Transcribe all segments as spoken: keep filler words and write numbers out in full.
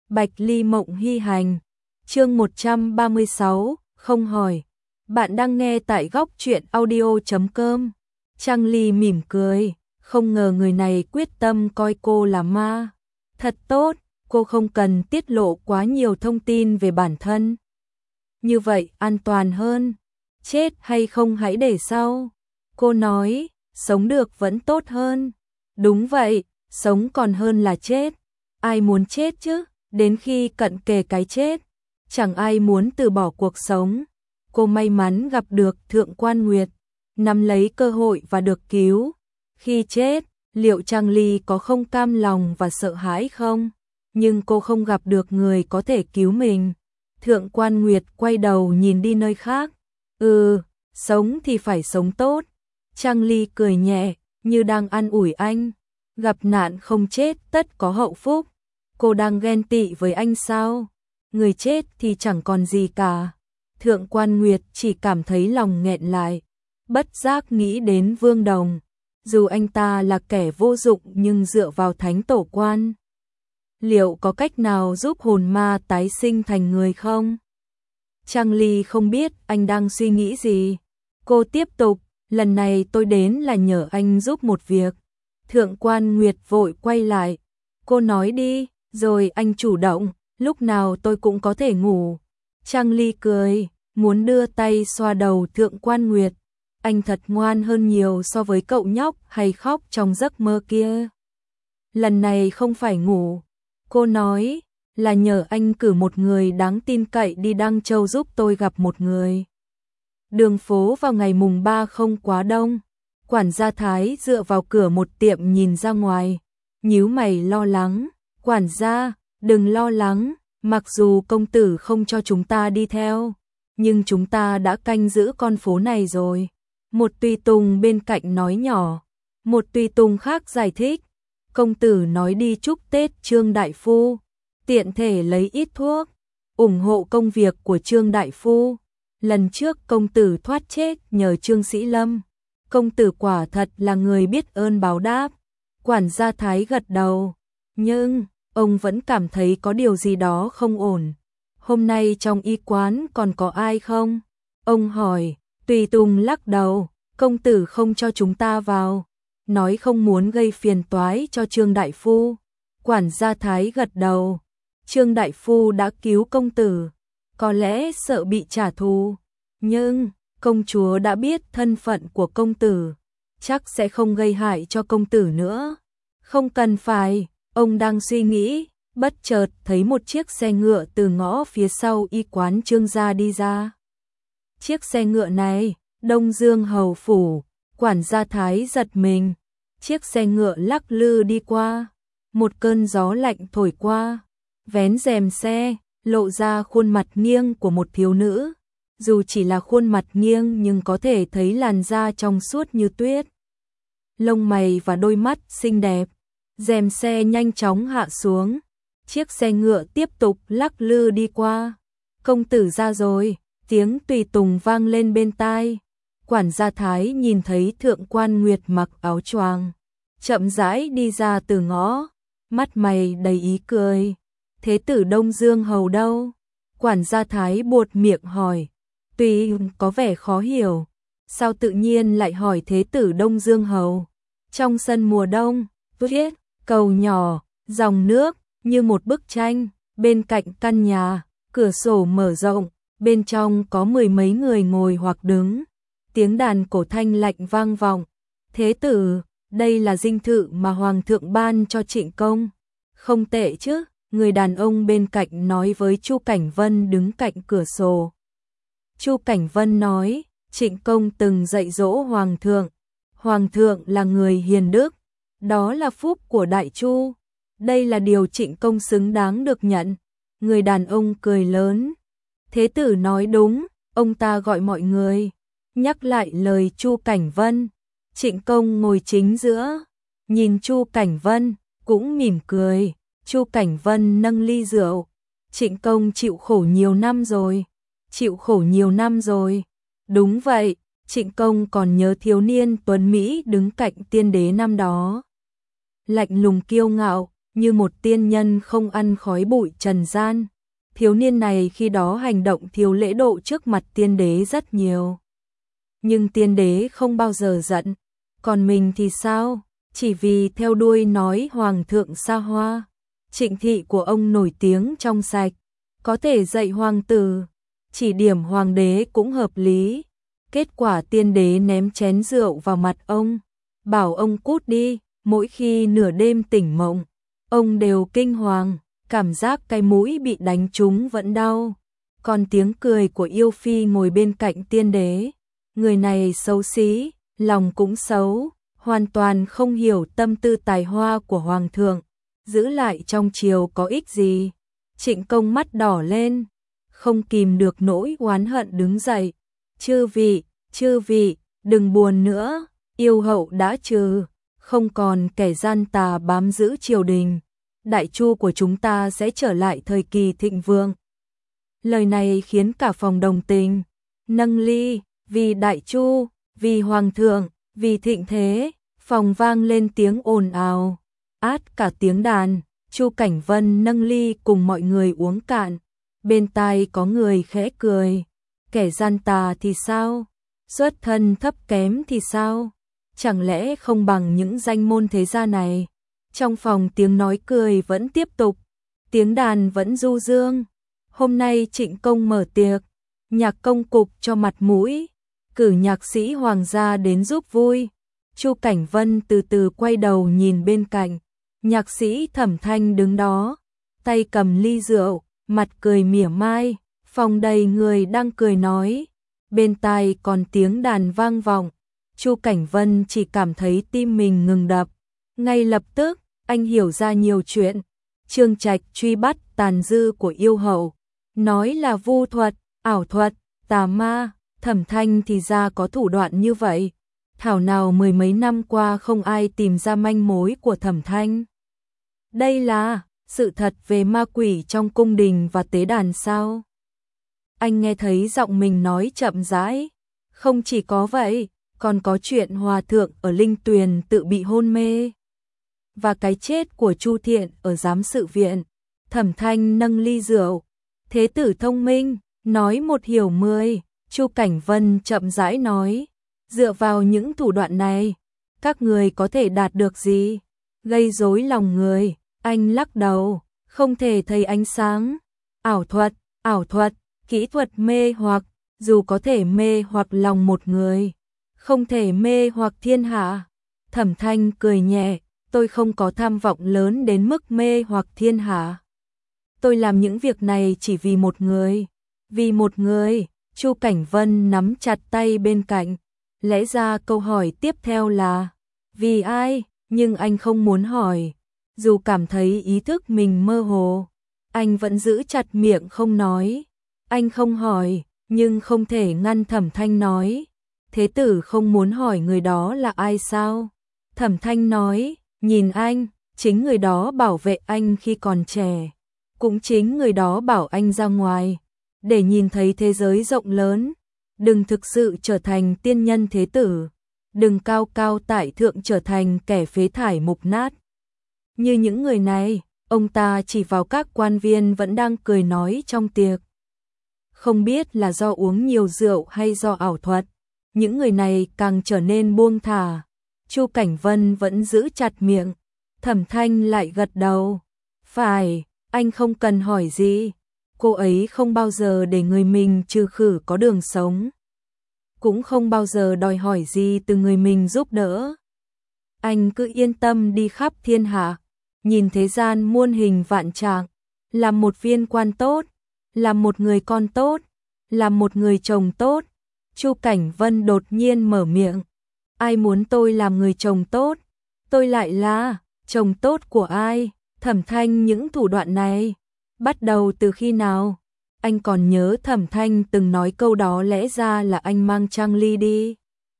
Bạch Ly Mộng Hy Hành. Chương một trăm ba mươi sáu, không hỏi. Bạn đang nghe tại góc truyện audio chấm com. Trang Ly mỉm cười, không ngờ người này quyết tâm coi cô là ma. Thật tốt, cô không cần tiết lộ quá nhiều thông tin về bản thân. Như vậy an toàn hơn. Chết hay không hãy để sau. Cô nói, sống được vẫn tốt hơn. Đúng vậy, sống còn hơn là chết. Ai muốn chết chứ, đến khi cận kề cái chết. Chẳng ai muốn từ bỏ cuộc sống. Cô may mắn gặp được Thượng Quan Nguyệt, nắm lấy cơ hội và được cứu. Khi chết, liệu Trang Ly có không cam lòng và sợ hãi không? Nhưng cô không gặp được người có thể cứu mình. Thượng Quan Nguyệt quay đầu nhìn đi nơi khác. Ừ, sống thì phải sống tốt. Trang Ly cười nhẹ, như đang an ủi anh. Gặp nạn không chết tất có hậu phúc. Cô đang ghen tị với anh sao? Người chết thì chẳng còn gì cả. Thượng Quan Nguyệt chỉ cảm thấy lòng nghẹn lại. Bất giác nghĩ đến Vương Đồng. Dù anh ta là kẻ vô dụng nhưng dựa vào thánh tổ quan. Liệu có cách nào giúp hồn ma tái sinh thành người không? Trang Ly không biết anh đang suy nghĩ gì. Cô tiếp tục, lần này tôi đến là nhờ anh giúp một việc. Thượng Quan Nguyệt vội quay lại. Cô nói đi, rồi anh chủ động, lúc nào tôi cũng có thể ngủ. Trang Ly cười, muốn đưa tay xoa đầu Thượng Quan Nguyệt. Anh thật ngoan hơn nhiều so với cậu nhóc hay khóc trong giấc mơ kia. Lần này không phải ngủ. Cô nói, là nhờ anh cử một người đáng tin cậy đi Đăng Châu giúp tôi gặp một người. Đường phố vào ngày mùng ba không quá đông. Quản gia Thái dựa vào cửa một tiệm nhìn ra ngoài. Nhíu mày lo lắng. Quản gia, đừng lo lắng. Mặc dù công tử không cho chúng ta đi theo, nhưng chúng ta đã canh giữ con phố này rồi. Một tùy tùng bên cạnh nói nhỏ. Một tùy tùng khác giải thích. Công tử nói đi chúc Tết Trương Đại Phu, tiện thể lấy ít thuốc, ủng hộ công việc của Trương Đại Phu. Lần trước công tử thoát chết nhờ Trương Sĩ Lâm. Công tử quả thật là người biết ơn báo đáp. Quản gia Thái gật đầu. Nhưng, ông vẫn cảm thấy có điều gì đó không ổn. Hôm nay trong y quán còn có ai không? Ông hỏi, tùy tùng lắc đầu, công tử không cho chúng ta vào. Nói không muốn gây phiền toái cho Trương Đại Phu. Quản gia Thái gật đầu. Trương Đại Phu đã cứu công tử, có lẽ sợ bị trả thù. Nhưng, công chúa đã biết thân phận của công tử, chắc sẽ không gây hại cho công tử nữa. Không cần phải, ông đang suy nghĩ, bất chợt thấy một chiếc xe ngựa từ ngõ phía sau y quán Trương gia đi ra. Chiếc xe ngựa này, Đông Dương Hầu Phủ. Quản gia Thái giật mình. Chiếc xe ngựa lắc lư đi qua. Một cơn gió lạnh thổi qua. Vén rèm xe, lộ ra khuôn mặt nghiêng của một thiếu nữ. Dù chỉ là khuôn mặt nghiêng nhưng có thể thấy làn da trong suốt như tuyết. Lông mày và đôi mắt xinh đẹp. Rèm xe nhanh chóng hạ xuống. Chiếc xe ngựa tiếp tục lắc lư đi qua. Công tử ra rồi, tiếng tùy tùng vang lên bên tai. Quản gia Thái nhìn thấy Thượng Quan Nguyệt mặc áo choàng, chậm rãi đi ra từ ngõ, mắt mày đầy ý cười. Thế tử Đông Dương Hầu đâu? Quản gia Thái buột miệng hỏi. Tuy có vẻ khó hiểu, sao tự nhiên lại hỏi thế tử Đông Dương Hầu? Trong sân mùa đông, tuyết, cầu nhỏ, dòng nước, như một bức tranh, bên cạnh căn nhà, cửa sổ mở rộng, bên trong có mười mấy người ngồi hoặc đứng. Tiếng đàn cổ thanh lạnh vang vọng. Thế tử, đây là dinh thự mà Hoàng thượng ban cho Trịnh Công. Không tệ chứ, người đàn ông bên cạnh nói với Chu Cảnh Vân đứng cạnh cửa sổ. Chu Cảnh Vân nói, Trịnh Công từng dạy dỗ Hoàng thượng. Hoàng thượng là người hiền đức, đó là phúc của Đại Chu. Đây là điều Trịnh Công xứng đáng được nhận. Người đàn ông cười lớn. Thế tử nói đúng, ông ta gọi mọi người. Nhắc lại lời Chu Cảnh Vân. Trịnh Công ngồi chính giữa, nhìn Chu Cảnh Vân, cũng mỉm cười. Chu Cảnh Vân nâng ly rượu. Trịnh Công chịu khổ nhiều năm rồi. Chịu khổ nhiều năm rồi. Đúng vậy, Trịnh Công còn nhớ thiếu niên tuấn Mỹ đứng cạnh tiên đế năm đó. Lạnh lùng kiêu ngạo, như một tiên nhân không ăn khói bụi trần gian. Thiếu niên này khi đó hành động thiếu lễ độ trước mặt tiên đế rất nhiều. Nhưng tiên đế không bao giờ giận. Còn mình thì sao? Chỉ vì theo đuôi nói hoàng thượng xa hoa. Trịnh thị của ông nổi tiếng trong sạch, có thể dạy hoàng tử, chỉ điểm hoàng đế cũng hợp lý. Kết quả tiên đế ném chén rượu vào mặt ông, bảo ông cút đi. Mỗi khi nửa đêm tỉnh mộng, ông đều kinh hoàng, cảm giác cái mũi bị đánh trúng vẫn đau. Còn tiếng cười của yêu phi ngồi bên cạnh tiên đế, người này xấu xí, lòng cũng xấu, hoàn toàn không hiểu tâm tư tài hoa của hoàng thượng, giữ lại trong triều có ích gì. Trịnh Công mắt đỏ lên, không kìm được nỗi oán hận đứng dậy. Chư vị, chư vị, đừng buồn nữa, yêu hậu đã trừ, không còn kẻ gian tà bám giữ triều đình. Đại chu của chúng ta sẽ trở lại thời kỳ thịnh vượng. Lời này khiến cả phòng đồng tình, nâng ly, vì đại chu, vì hoàng thượng, vì thịnh thế. Phòng vang lên tiếng ồn ào, át cả tiếng đàn. Chu Cảnh Vân nâng ly cùng mọi người uống cạn. Bên tai có người khẽ cười, kẻ gian tà thì sao? Xuất thân thấp kém thì sao? Chẳng lẽ không bằng những danh môn thế gia này? Trong phòng tiếng nói cười vẫn tiếp tục, tiếng đàn vẫn du dương. Hôm nay Trịnh Công mở tiệc, nhạc công cục cho mặt mũi, cử nhạc sĩ hoàng gia đến giúp vui. Chu Cảnh Vân từ từ quay đầu nhìn bên cạnh, nhạc sĩ Thẩm Thanh đứng đó, tay cầm ly rượu, mặt cười mỉa mai. Phòng đầy người đang cười nói, bên tai còn tiếng đàn vang vọng. Chu Cảnh Vân chỉ cảm thấy tim mình ngừng đập. Ngay lập tức, anh hiểu ra nhiều chuyện. Trương Trạch truy bắt tàn dư của yêu hậu, nói là vu thuật, ảo thuật, tà ma. Thẩm Thanh thì ra có thủ đoạn như vậy. Thảo nào mười mấy năm qua không ai tìm ra manh mối của Thẩm Thanh. Đây là sự thật về ma quỷ trong cung đình và tế đàn sao? Anh nghe thấy giọng mình nói chậm rãi. Không chỉ có vậy, còn có chuyện hòa thượng ở Linh Tuyền tự bị hôn mê, và cái chết của Chu Thiện ở giám sự viện. Thẩm Thanh nâng ly rượu, thế tử thông minh, nói một hiểu mười. Chu Cảnh Vân chậm rãi nói, dựa vào những thủ đoạn này, các người có thể đạt được gì? Gây rối lòng người. Anh lắc đầu, không thể thấy ánh sáng. Ảo thuật, ảo thuật, kỹ thuật mê hoặc, dù có thể mê hoặc lòng một người, không thể mê hoặc thiên hạ. Thẩm Thanh cười nhẹ, tôi không có tham vọng lớn đến mức mê hoặc thiên hạ. Tôi làm những việc này chỉ vì một người. Vì một người. Chu Cảnh Vân nắm chặt tay bên cạnh. Lẽ ra câu hỏi tiếp theo là vì ai, nhưng anh không muốn hỏi. Dù cảm thấy ý thức mình mơ hồ, anh vẫn giữ chặt miệng không nói. Anh không hỏi, nhưng không thể ngăn Thẩm Thanh nói. Thế tử không muốn hỏi người đó là ai sao? Thẩm Thanh nói, nhìn anh, chính người đó bảo vệ anh khi còn trẻ. Cũng chính người đó bảo anh ra ngoài, để nhìn thấy thế giới rộng lớn. Đừng thực sự trở thành tiên nhân thế tử. Đừng cao cao tại thượng trở thành kẻ phế thải mục nát. Như những người này, ông ta chỉ vào các quan viên vẫn đang cười nói trong tiệc. Không biết là do uống nhiều rượu hay do ảo thuật, những người này càng trở nên buông thả. Chu Cảnh Vân vẫn giữ chặt miệng. Thẩm Thanh lại gật đầu. Phải, anh không cần hỏi gì. Cô ấy không bao giờ để người mình trừ khử có đường sống, cũng không bao giờ đòi hỏi gì từ người mình giúp đỡ. Anh cứ yên tâm đi khắp thiên hạ, nhìn thế gian muôn hình vạn trạng, làm một viên quan tốt, làm một người con tốt, làm một người chồng tốt. Chu Cảnh Vân đột nhiên mở miệng. Ai muốn tôi làm người chồng tốt? Tôi lại là chồng tốt của ai? Thẩm Thanh những thủ đoạn này bắt đầu từ khi nào? Anh còn nhớ Thẩm Thanh từng nói câu đó lẽ ra là anh mang Trang Ly đi.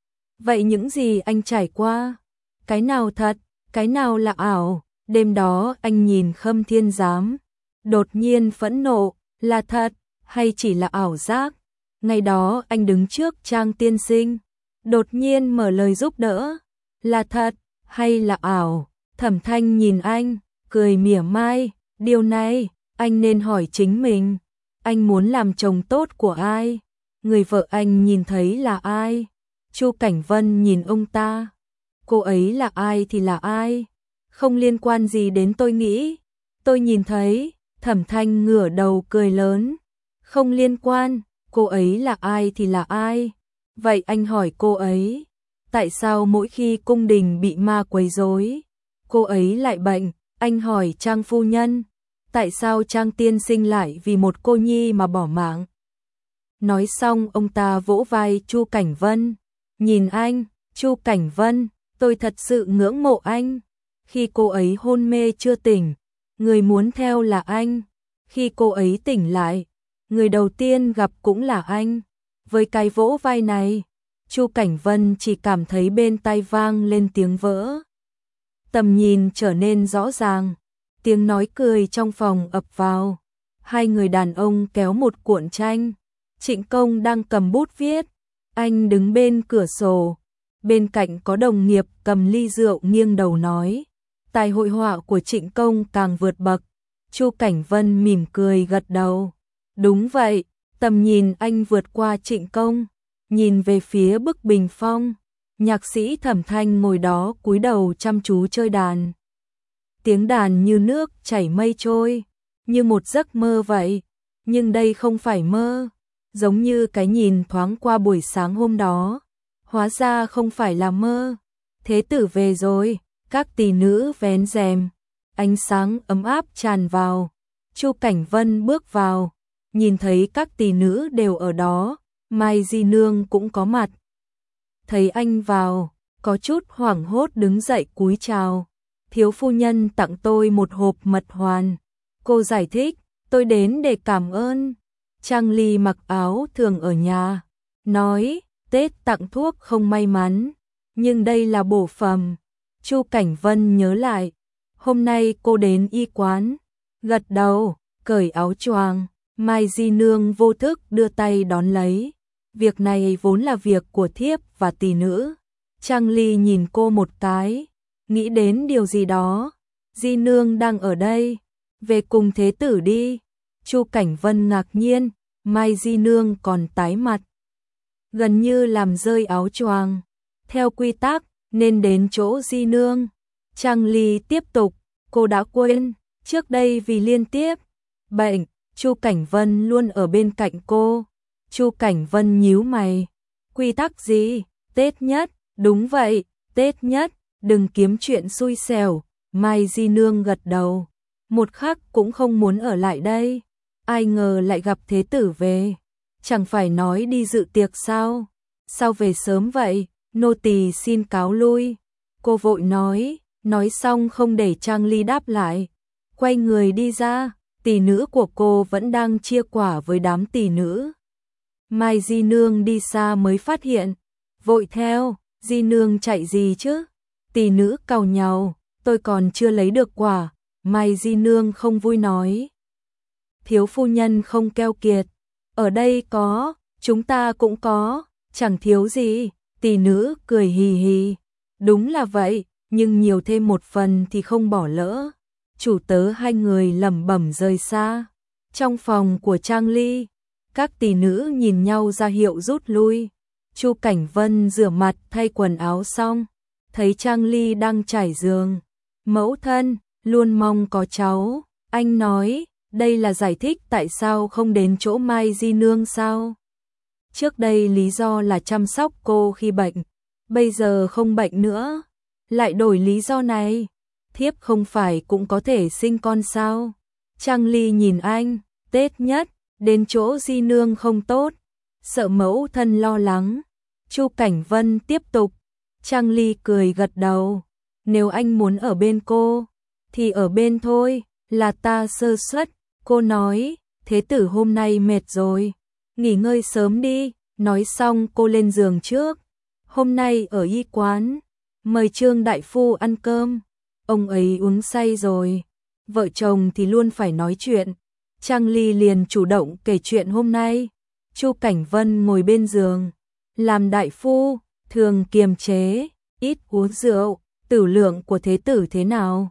Vậy những gì anh trải qua, cái nào thật, cái nào là ảo? Đêm đó anh nhìn Khâm Thiên Giám, đột nhiên phẫn nộ, là thật hay chỉ là ảo giác? Ngày đó anh đứng trước Trang tiên sinh, đột nhiên mở lời giúp đỡ, là thật hay là ảo? Thẩm Thanh nhìn anh, cười mỉa mai, điều này, anh nên hỏi chính mình. Anh muốn làm chồng tốt của ai? Người vợ anh nhìn thấy là ai? Chu Cảnh Vân nhìn ông ta. Cô ấy là ai thì là ai? Không liên quan gì đến tôi nghĩ. Tôi nhìn thấy, Thẩm Thanh ngửa đầu cười lớn. Không liên quan, cô ấy là ai thì là ai? Vậy anh hỏi cô ấy, tại sao mỗi khi cung đình bị ma quấy rối, cô ấy lại bệnh? Anh hỏi Trang phu nhân, tại sao Trang tiên sinh lại vì một cô nhi mà bỏ mạng? Nói xong ông ta vỗ vai Chu Cảnh Vân. Nhìn anh, Chu Cảnh Vân, tôi thật sự ngưỡng mộ anh. Khi cô ấy hôn mê chưa tỉnh, người muốn theo là anh. Khi cô ấy tỉnh lại, người đầu tiên gặp cũng là anh. Với cái vỗ vai này, Chu Cảnh Vân chỉ cảm thấy bên tai vang lên tiếng vỡ. Tầm nhìn trở nên rõ ràng, tiếng nói cười trong phòng ập vào. Hai người đàn ông kéo một cuộn tranh. Trịnh Công đang cầm bút viết, anh đứng bên cửa sổ. Bên cạnh có đồng nghiệp cầm ly rượu nghiêng đầu nói. Tài hội họa của Trịnh Công càng vượt bậc. Chu Cảnh Vân mỉm cười gật đầu. Đúng vậy, tầm nhìn anh vượt qua Trịnh Công. Nhìn về phía bức bình phong, nhạc sĩ Thẩm Thanh ngồi đó cúi đầu chăm chú chơi đàn. Tiếng đàn như nước chảy mây trôi, như một giấc mơ vậy. Nhưng đây không phải mơ, giống như cái nhìn thoáng qua buổi sáng hôm đó. Hóa ra không phải là mơ. Thế tử về rồi, các tỷ nữ vén rèm, ánh sáng ấm áp tràn vào. Chu Cảnh Vân bước vào, nhìn thấy các tỷ nữ đều ở đó, Mai Di Nương cũng có mặt. Thấy anh vào, có chút hoảng hốt đứng dậy cúi chào. Thiếu phu nhân tặng tôi một hộp mật hoàn. Cô giải thích, tôi đến để cảm ơn. Trang Ly mặc áo thường ở nhà, nói, Tết tặng thuốc không may mắn, nhưng đây là bổ phẩm. Chu Cảnh Vân nhớ lại, hôm nay cô đến y quán, gật đầu, cởi áo choàng. Mai Di Nương vô thức đưa tay đón lấy. Việc này vốn là việc của thiếp và tỷ nữ. Trang Ly nhìn cô một cái, nghĩ đến điều gì đó. Di Nương đang ở đây, về cùng thế tử đi. Chu Cảnh Vân ngạc nhiên, Mai Di Nương còn tái mặt, gần như làm rơi áo choàng. Theo quy tắc, nên đến chỗ Di Nương. Trang Ly tiếp tục, cô đã quên, trước đây vì liên tiếp bệnh, Chu Cảnh Vân luôn ở bên cạnh cô. Chu Cảnh Vân nhíu mày, quy tắc gì? Tết nhất, đúng vậy, Tết nhất, đừng kiếm chuyện xui xẻo. Mai Di Nương gật đầu, một khắc cũng không muốn ở lại đây. Ai ngờ lại gặp thế tử về, chẳng phải nói đi dự tiệc sao? Sao về sớm vậy? Nô tỳ xin cáo lui. Cô vội nói, nói xong không để Trang Ly đáp lại, quay người đi ra. Tỷ nữ của cô vẫn đang chia quả với đám tỷ nữ. Mai Di Nương đi xa mới phát hiện, vội theo. Di Nương chạy gì chứ? Tỷ nữ càu nhàu, tôi còn chưa lấy được quả. Mai Di Nương không vui nói, thiếu phu nhân không keo kiệt, ở đây có, chúng ta cũng có, chẳng thiếu gì. Tỷ nữ cười hì hì, đúng là vậy, nhưng nhiều thêm một phần thì không bỏ lỡ. Chủ tớ hai người lẩm bẩm rời xa. Trong phòng của Trang Ly, các tỷ nữ nhìn nhau ra hiệu rút lui. Chu Cảnh Vân rửa mặt thay quần áo xong, thấy Trang Ly đang trải giường. Mẫu thân, luôn mong có cháu. Anh nói, đây là giải thích tại sao không đến chỗ Mai Di Nương sao? Trước đây lý do là chăm sóc cô khi bệnh, bây giờ không bệnh nữa, lại đổi lý do này. Thiếp không phải cũng có thể sinh con sao? Trang Ly nhìn anh, Tết nhất, đến chỗ Di Nương không tốt, sợ mẫu thân lo lắng. Chu Cảnh Vân tiếp tục. Trang Ly cười gật đầu, nếu anh muốn ở bên cô, thì ở bên thôi, là ta sơ suất. Cô nói, thế tử hôm nay mệt rồi, nghỉ ngơi sớm đi. Nói xong cô lên giường trước. Hôm nay ở y quán, mời Trương đại phu ăn cơm. Ông ấy uống say rồi, vợ chồng thì luôn phải nói chuyện. Trang Ly liền chủ động kể chuyện hôm nay. Chu Cảnh Vân ngồi bên giường, làm đại phu, thường kiềm chế, ít uống rượu. Tử lượng của thế tử thế nào?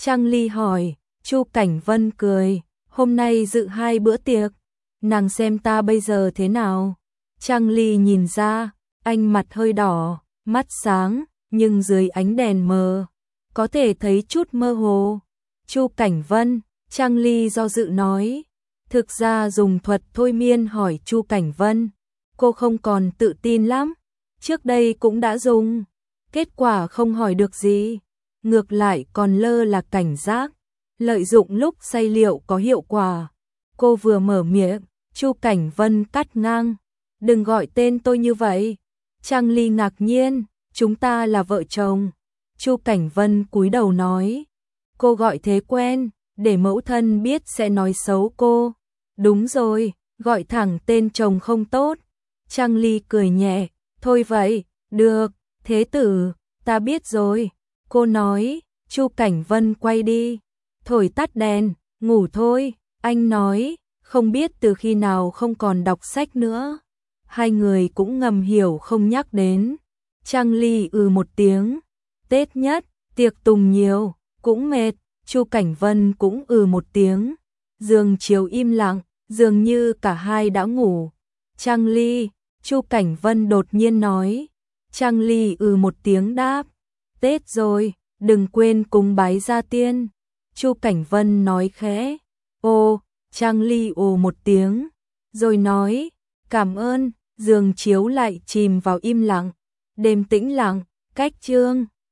Trang Ly hỏi, Chu Cảnh Vân cười, hôm nay dự hai bữa tiệc, nàng xem ta bây giờ thế nào? Trang Ly nhìn ra, anh mặt hơi đỏ, mắt sáng, nhưng dưới ánh đèn mờ, có thể thấy chút mơ hồ. Chu Cảnh Vân, Trang Ly do dự nói, thực ra dùng thuật thôi miên hỏi Chu Cảnh Vân, cô không còn tự tin lắm, trước đây cũng đã dùng, kết quả không hỏi được gì, ngược lại còn lơ là cảnh giác, lợi dụng lúc say liệu có hiệu quả. Cô vừa mở miệng, Chu Cảnh Vân cắt ngang, đừng gọi tên tôi như vậy. Trang Ly ngạc nhiên, chúng ta là vợ chồng. Chu Cảnh Vân cúi đầu nói, cô gọi thế quen, để mẫu thân biết sẽ nói xấu cô. Đúng rồi, gọi thẳng tên chồng không tốt. Trang Ly cười nhẹ, thôi vậy, được, thế tử, ta biết rồi. Cô nói, Chu Cảnh Vân quay đi, thổi tắt đèn, ngủ thôi. Anh nói, không biết từ khi nào không còn đọc sách nữa. Hai người cũng ngầm hiểu không nhắc đến. Trang Ly ừ một tiếng, Tết nhất, tiệc tùng nhiều, cũng mệt. Chu Cảnh Vân cũng ừ một tiếng. Giường chiếu im lặng, dường như cả hai đã ngủ. Trang Ly, Chu Cảnh Vân đột nhiên nói. Trang Ly ừ một tiếng đáp, Tết rồi, đừng quên cúng bái gia tiên. Chu Cảnh Vân nói khẽ, ô. Trang Ly ồ một tiếng, rồi nói, cảm ơn. Giường chiếu lại chìm vào im lặng. Đêm tĩnh lặng, cách chương